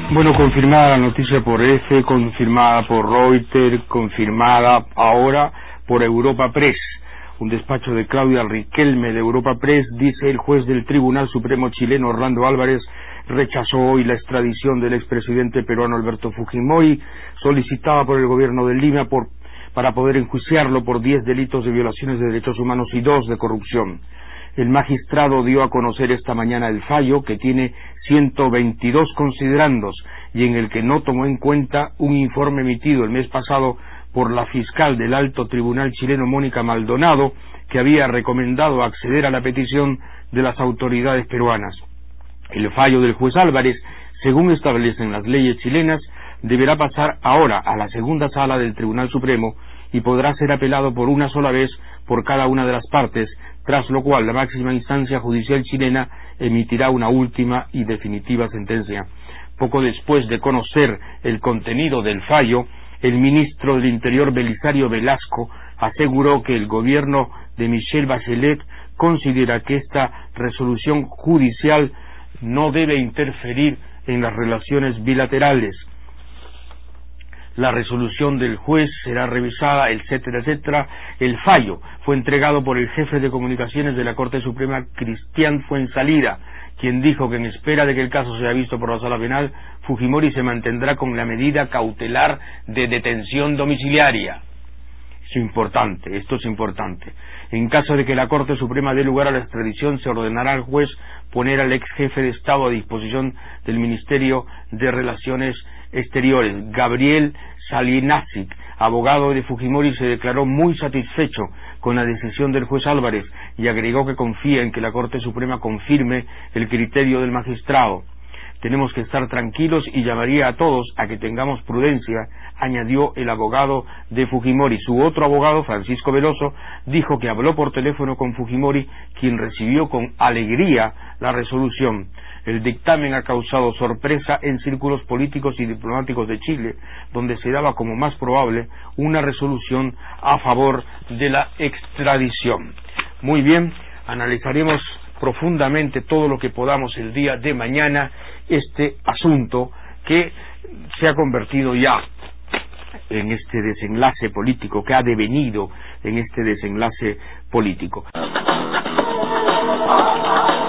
Bueno, confirmada la noticia por EFE, confirmada por Reuters, confirmada ahora por Europa Press. Un despacho de Claudia Riquelme de Europa Press dice: el juez del Tribunal Supremo chileno Orlando Álvarez rechazó hoy la extradición del expresidente peruano Alberto Fujimori, solicitada por el gobierno de Lima para poder enjuiciarlo por 10 delitos de violaciones de derechos humanos y 2 de corrupción. El magistrado dio a conocer esta mañana el fallo, que tiene 122 considerandos y en el que no tomó en cuenta un informe emitido el mes pasado por la fiscal del Alto Tribunal chileno Mónica Maldonado, que había recomendado acceder a la petición de las autoridades peruanas. El fallo del juez Álvarez, según establecen las leyes chilenas, deberá pasar ahora a la segunda sala del Tribunal Supremo y podrá ser apelado por una sola vez por cada una de las partes, tras lo cual la máxima instancia judicial chilena emitirá una última y definitiva sentencia. Poco después de conocer el contenido del fallo, el ministro del Interior Belisario Velasco aseguró que el gobierno de Michelle Bachelet considera que esta resolución judicial no debe interferir en las relaciones bilaterales. La resolución del juez será revisada, etcétera, etcétera. El fallo fue entregado por el jefe de comunicaciones de la Corte Suprema, Cristian Fuenzalida, quien dijo que en espera de que el caso sea visto por la Sala Penal, Fujimori se mantendrá con la medida cautelar de detención domiciliaria. Esto es importante. En caso de que la Corte Suprema dé lugar a la extradición, se ordenará al juez poner al ex jefe de Estado a disposición del Ministerio de Relaciones Exteriores. Gabriel Salinasic, abogado de Fujimori, se declaró muy satisfecho con la decisión del juez Álvarez y agregó que confía en que la Corte Suprema confirme el criterio del magistrado. Tenemos que estar tranquilos y llamaría a todos a que tengamos prudencia, añadió el abogado de Fujimori. Su otro abogado, Francisco Veloso, dijo que habló por teléfono con Fujimori, quien recibió con alegría la resolución. El dictamen ha causado sorpresa en círculos políticos y diplomáticos de Chile, donde se daba como más probable una resolución a favor de la extradición. Muy bien, analizaremos profundamente todo lo que podamos el día de mañana este asunto que se ha convertido ya en este desenlace político, que ha devenido en este desenlace político.